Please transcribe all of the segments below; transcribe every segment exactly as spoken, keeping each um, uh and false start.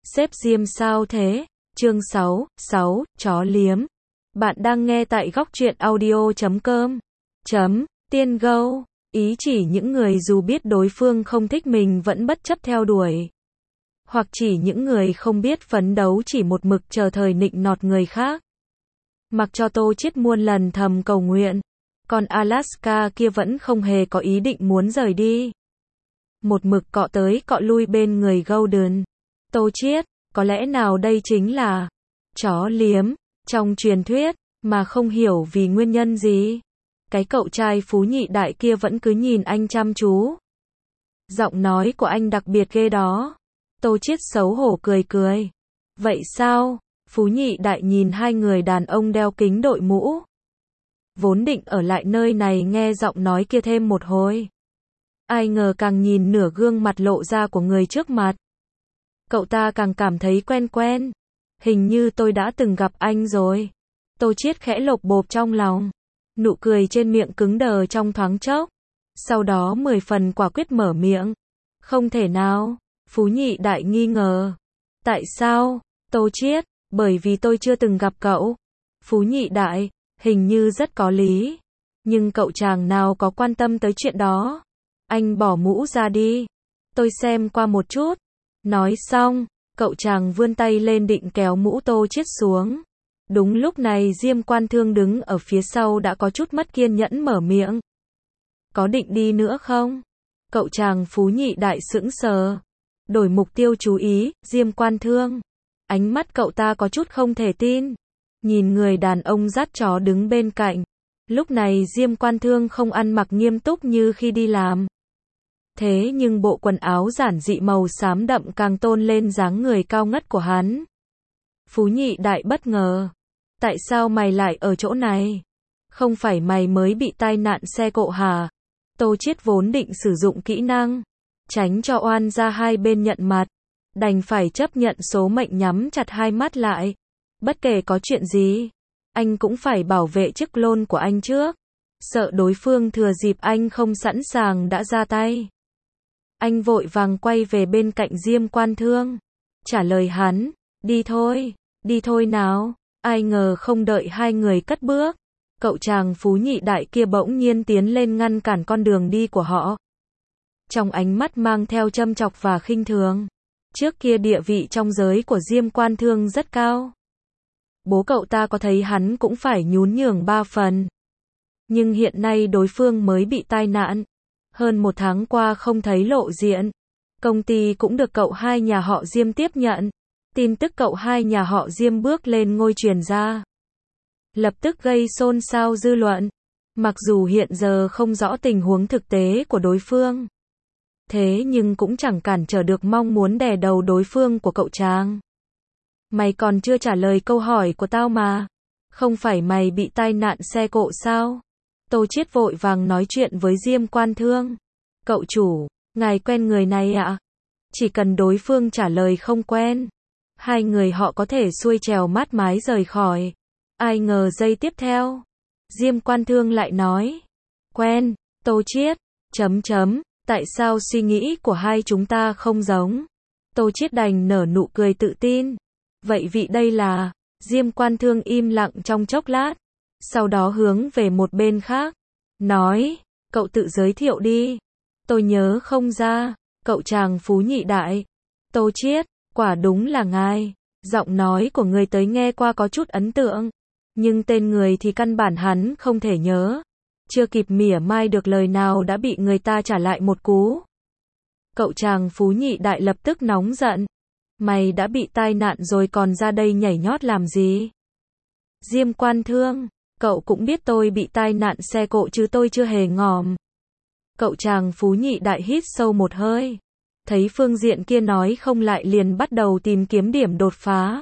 Sếp Diêm sao thế? Chương sáu, sáu, chó liếm. Bạn đang nghe tại góc truyện audio chấm com. Chấm, tiên gâu. Ý chỉ những người dù biết đối phương không thích mình vẫn bất chấp theo đuổi. Hoặc chỉ những người không biết phấn đấu chỉ một mực chờ thời nịnh nọt người khác. Mặc cho Tô Chiết muôn lần thầm cầu nguyện, còn Alaska kia vẫn không hề có ý định muốn rời đi. Một mực cọ tới cọ lui bên người Golden. Tô Chiết, có lẽ nào đây chính là chó liếm trong truyền thuyết, mà không hiểu vì nguyên nhân gì. Cái cậu trai Phú Nhị Đại kia vẫn cứ nhìn anh chăm chú. Giọng nói của anh đặc biệt ghê đó. Tô Chiết xấu hổ cười cười. Vậy sao? Phú Nhị Đại nhìn hai người đàn ông đeo kính đội mũ. Vốn định ở lại nơi này nghe giọng nói kia thêm một hồi. Ai ngờ càng nhìn nửa gương mặt lộ ra của người trước mặt, cậu ta càng cảm thấy quen quen. Hình như tôi đã từng gặp anh rồi. Tô Chiết khẽ lột bột trong lòng. Nụ cười trên miệng cứng đờ trong thoáng chốc. Sau đó mười phần quả quyết mở miệng. Không thể nào. Phú Nhị Đại nghi ngờ. Tại sao? Tô Chiết, bởi vì tôi chưa từng gặp cậu. Phú Nhị Đại, hình như rất có lý. Nhưng cậu chàng nào có quan tâm tới chuyện đó. Anh bỏ mũ ra đi. Tôi xem qua một chút. Nói xong, cậu chàng vươn tay lên định kéo mũ Tô Chiết xuống. Đúng lúc này Diêm Quan Thương đứng ở phía sau đã có chút mất kiên nhẫn mở miệng. Có định đi nữa không? Cậu chàng Phú Nhị Đại sững sờ. Đổi mục tiêu chú ý, Diêm Quan Thương. Ánh mắt cậu ta có chút không thể tin. Nhìn người đàn ông dắt chó đứng bên cạnh. Lúc này Diêm Quan Thương không ăn mặc nghiêm túc như khi đi làm. Thế nhưng bộ quần áo giản dị màu xám đậm càng tôn lên dáng người cao ngất của hắn. Phú Nhị Đại bất ngờ. Tại sao mày lại ở chỗ này? Không phải mày mới bị tai nạn xe cộ hả? Tô Chiết vốn định sử dụng kỹ năng tránh cho oan ra hai bên nhận mặt. Đành phải chấp nhận số mệnh nhắm chặt hai mắt lại. Bất kể có chuyện gì, anh cũng phải bảo vệ chiếc lôn của anh trước. Sợ đối phương thừa dịp anh không sẵn sàng đã ra tay. Anh vội vàng quay về bên cạnh Diêm Quan Thương. Trả lời hắn, đi thôi, đi thôi nào. Ai ngờ không đợi hai người cất bước. Cậu chàng Phú Nhị Đại kia bỗng nhiên tiến lên ngăn cản con đường đi của họ. Trong ánh mắt mang theo châm chọc và khinh thường. Trước kia địa vị trong giới của Diêm Quan Thương rất cao. Bố cậu ta có thấy hắn cũng phải nhún nhường ba phần. Nhưng hiện nay đối phương mới bị tai nạn. Hơn một tháng qua không thấy lộ diện. Công ty cũng được cậu hai nhà họ Diêm tiếp nhận. Tin tức cậu hai nhà họ Diêm bước lên ngôi truyền ra. Lập tức gây xôn xao dư luận. Mặc dù hiện giờ không rõ tình huống thực tế của đối phương. Thế nhưng cũng chẳng cản trở được mong muốn đè đầu đối phương của cậu chàng. Mày còn chưa trả lời câu hỏi của tao mà. Không phải mày bị tai nạn xe cộ sao? Tô Chiết vội vàng nói chuyện với Diêm Quan Thương. Cậu chủ, ngài quen người này ạ? À? Chỉ cần đối phương trả lời không quen, hai người họ có thể xuôi trèo mát mái rời khỏi. Ai ngờ giây tiếp theo, Diêm Quan Thương lại nói. Quen, Tô Chiết, chấm chấm, tại sao suy nghĩ của hai chúng ta không giống? Tô Chiết đành nở nụ cười tự tin. Vậy vị đây là? Diêm Quan Thương im lặng trong chốc lát. Sau đó hướng về một bên khác. Nói, cậu tự giới thiệu đi. Tôi nhớ không ra. Cậu chàng Phú Nhị Đại. Tô Chiết, quả đúng là ngài. Giọng nói của người tới nghe qua có chút ấn tượng. Nhưng tên người thì căn bản hắn không thể nhớ. Chưa kịp mỉa mai được lời nào đã bị người ta trả lại một cú. Cậu chàng Phú Nhị Đại lập tức nóng giận. Mày đã bị tai nạn rồi còn ra đây nhảy nhót làm gì? Diêm Quan Thương, cậu cũng biết tôi bị tai nạn xe cộ chứ tôi chưa hề ngòm. Cậu chàng Phú Nhị Đại hít sâu một hơi. Thấy phương diện kia nói không lại liền bắt đầu tìm kiếm điểm đột phá.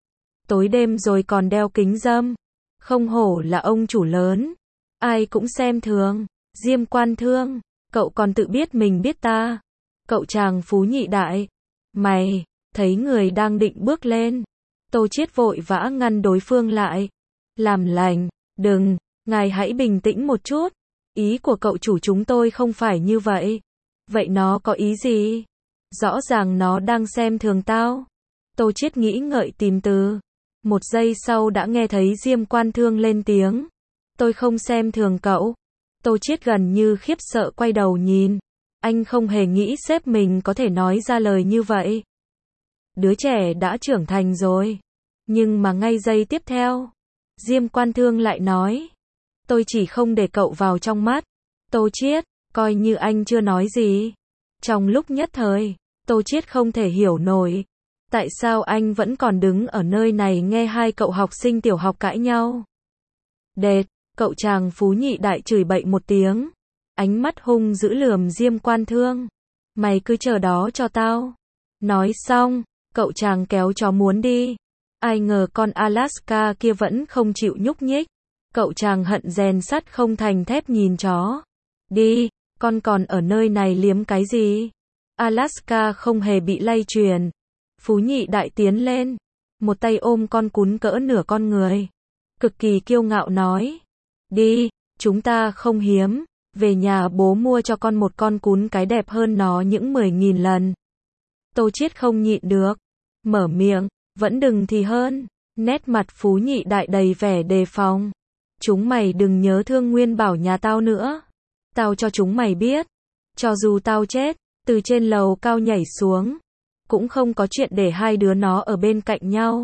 Tối đêm rồi còn đeo kính râm. Không hổ là ông chủ lớn. Ai cũng xem thường. Diêm Quan Thương, cậu còn tự biết mình biết ta. Cậu chàng Phú Nhị Đại. Mày, thấy người đang định bước lên. Tô Chiết vội vã ngăn đối phương lại. Làm lành, đừng, ngài hãy bình tĩnh một chút. Ý của cậu chủ chúng tôi không phải như vậy. Vậy nó có ý gì? Rõ ràng nó đang xem thường tao. Tô Chiết nghĩ ngợi tìm từ. Một giây sau đã nghe thấy Diêm Quan Thương lên tiếng. Tôi không xem thường cậu. Tô Chiết gần như khiếp sợ quay đầu nhìn. Anh không hề nghĩ sếp mình có thể nói ra lời như vậy. Đứa trẻ đã trưởng thành rồi. Nhưng mà ngay giây tiếp theo, Diêm Quan Thương lại nói. Tôi chỉ không để cậu vào trong mắt. Tô Chiết, coi như anh chưa nói gì. Trong lúc nhất thời, Tô Chiết không thể hiểu nổi. Tại sao anh vẫn còn đứng ở nơi này nghe hai cậu học sinh tiểu học cãi nhau? Đệt, cậu chàng Phú Nhị Đại chửi bậy một tiếng. Ánh mắt hung dữ lườm Diêm Quan Thương. Mày cứ chờ đó cho tao. Nói xong, cậu chàng kéo chó muốn đi. Ai ngờ con Alaska kia vẫn không chịu nhúc nhích. Cậu chàng hận rèn sắt không thành thép nhìn chó. Đi, con còn ở nơi này liếm cái gì? Alaska không hề bị lay truyền. Phú Nhị Đại tiến lên, một tay ôm con cún cỡ nửa con người. Cực kỳ kiêu ngạo nói. Đi, chúng ta không hiếm. Về nhà bố mua cho con một con cún cái đẹp hơn nó những mười nghìn lần. Tô Chiết không nhịn được. Mở miệng, vẫn đừng thì hơn. Nét mặt Phú Nhị Đại đầy vẻ đề phòng. Chúng mày đừng nhớ thương Nguyên Bảo nhà tao nữa. Tao cho chúng mày biết. Cho dù tao chết, từ trên lầu cao nhảy xuống. Cũng không có chuyện để hai đứa nó ở bên cạnh nhau.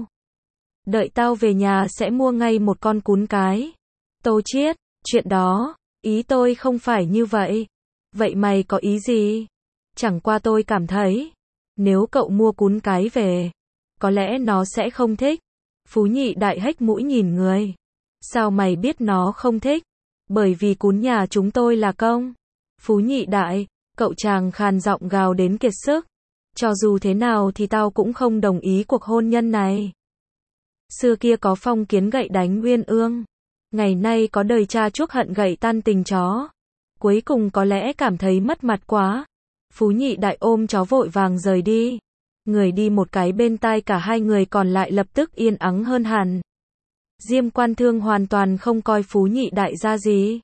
Đợi tao về nhà sẽ mua ngay một con cún cái. Tô Chiết, chuyện đó, ý tôi không phải như vậy. Vậy mày có ý gì? Chẳng qua tôi cảm thấy, nếu cậu mua cún cái về, có lẽ nó sẽ không thích. Phú Nhị Đại hếch mũi nhìn người. Sao mày biết nó không thích? Bởi vì cún nhà chúng tôi là công. Phú Nhị Đại, cậu chàng khàn giọng gào đến kiệt sức. Cho dù thế nào thì tao cũng không đồng ý cuộc hôn nhân này. Xưa kia có phong kiến gậy đánh uyên ương. Ngày nay có đời cha chuốc hận gậy tan tình chó. Cuối cùng có lẽ cảm thấy mất mặt quá. Phú Nhị Đại ôm chó vội vàng rời đi. Người đi một cái bên tai cả hai người còn lại lập tức yên ắng hơn hẳn. Diêm Quan Thương hoàn toàn không coi Phú Nhị Đại ra gì.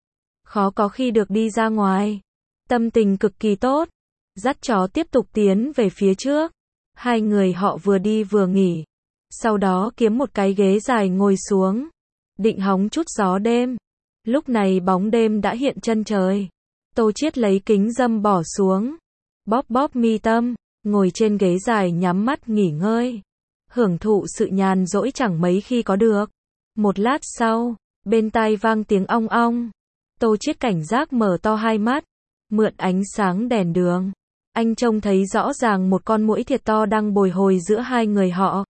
Khó có khi được đi ra ngoài. Tâm tình cực kỳ tốt. Dắt chó tiếp tục tiến về phía trước. Hai người họ vừa đi vừa nghỉ. Sau đó kiếm một cái ghế dài ngồi xuống. Định hóng chút gió đêm. Lúc này bóng đêm đã hiện chân trời. Tô Chiết lấy kính râm bỏ xuống. Bóp bóp mi tâm. Ngồi trên ghế dài nhắm mắt nghỉ ngơi. Hưởng thụ sự nhàn rỗi chẳng mấy khi có được. Một lát sau, bên tai vang tiếng ong ong. Tô Chiết cảnh giác mở to hai mắt. Mượn ánh sáng đèn đường. Anh trông thấy rõ ràng một con muỗi thiệt to đang bồi hồi giữa hai người họ.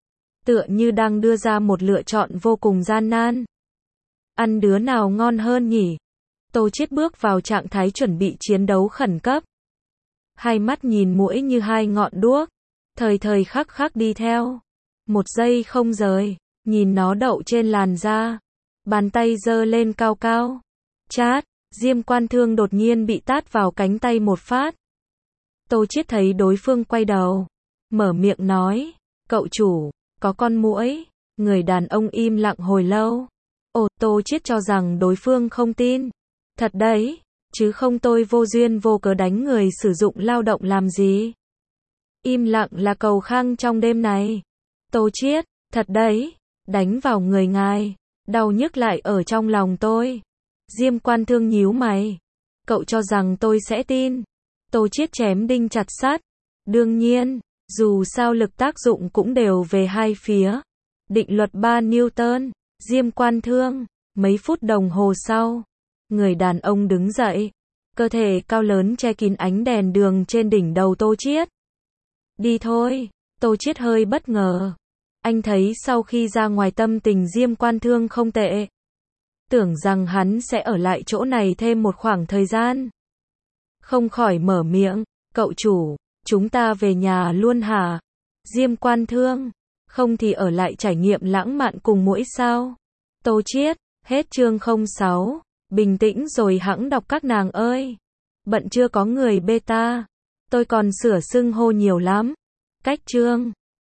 Tựa như đang đưa ra một lựa chọn vô cùng gian nan. Ăn đứa nào ngon hơn nhỉ? Tô Chiết bước vào trạng thái chuẩn bị chiến đấu khẩn cấp. Hai mắt nhìn muỗi như hai ngọn đuốc. Thời thời khắc khắc đi theo. Một giây không rời. Nhìn nó đậu trên làn da. Bàn tay giơ lên cao cao. Chát, Diêm Quan Thương đột nhiên bị tát vào cánh tay một phát. Tô Chiết thấy đối phương quay đầu. Mở miệng nói. Cậu chủ, có con muỗi. Người đàn ông im lặng hồi lâu. Ồ, Tô Chiết cho rằng đối phương không tin. Thật đấy, chứ không tôi vô duyên vô cớ đánh người sử dụng lao động làm gì. Im lặng là cầu khang trong đêm này. Tô Chiết, thật đấy, đánh vào người ngài. Đau nhức lại ở trong lòng tôi. Diêm Quan Thương nhíu mày. Cậu cho rằng tôi sẽ tin. Tô Chiết chém đinh chặt sắt. Đương nhiên, dù sao lực tác dụng cũng đều về hai phía. Định luật ba Newton. Diêm Quan Thương. Mấy phút đồng hồ sau, người đàn ông đứng dậy. Cơ thể cao lớn che kín ánh đèn đường trên đỉnh đầu Tô Chiết. Đi thôi. Tô Chiết hơi bất ngờ. Anh thấy sau khi ra ngoài tâm tình Diêm Quan Thương không tệ. Tưởng rằng hắn sẽ ở lại chỗ này thêm một khoảng thời gian. Không khỏi mở miệng. Cậu chủ, chúng ta về nhà luôn hả? Diêm Quan Thương. Không thì ở lại trải nghiệm lãng mạn cùng muỗi sao? Tô Chiết. Hết chương không sáu. Bình tĩnh rồi hẵng đọc các nàng ơi. Bận chưa có người beta. Tôi còn sửa xưng hô nhiều lắm. Cách chương.